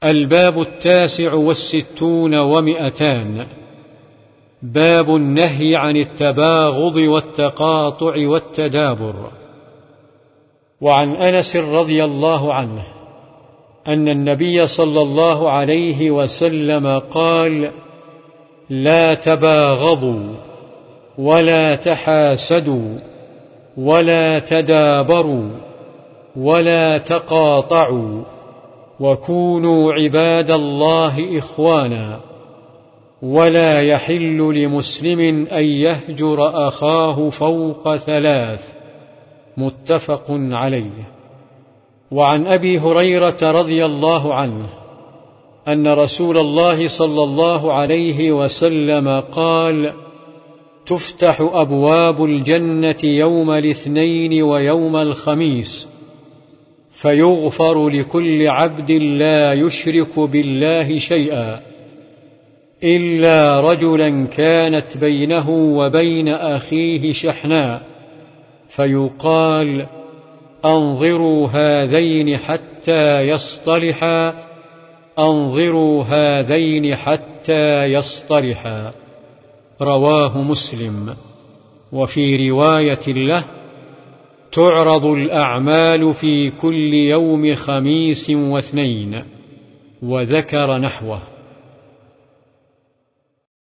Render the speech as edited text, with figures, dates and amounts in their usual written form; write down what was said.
الباب 69 و200. باب النهي عن التباغض والتقاطع والتدابر. وعن أنس رضي الله عنه أن النبي صلى الله عليه وسلم قال: لا تباغضوا ولا تحاسدوا ولا تدابروا ولا تقاطعوا وكونوا عباد الله إخوانا، ولا يحل لمسلم أن يهجر أخاه فوق 3. متفق عليه. وعن أبي هريرة رضي الله عنه أن رسول الله صلى الله عليه وسلم قال: تفتح أبواب الجنة يوم الاثنين ويوم الخميس، فيغفر لكل عبد لا يشرك بالله شيئا إلا رجلا كانت بينه وبين أخيه شحناء، فيقال: أنظروا هذين حتى يصطلحا، أنظروا هذين حتى يصطلحا. رواه مسلم. وفي رواية له: تعرض الأعمال في كل يوم خميس واثنين، وذكر نحوه.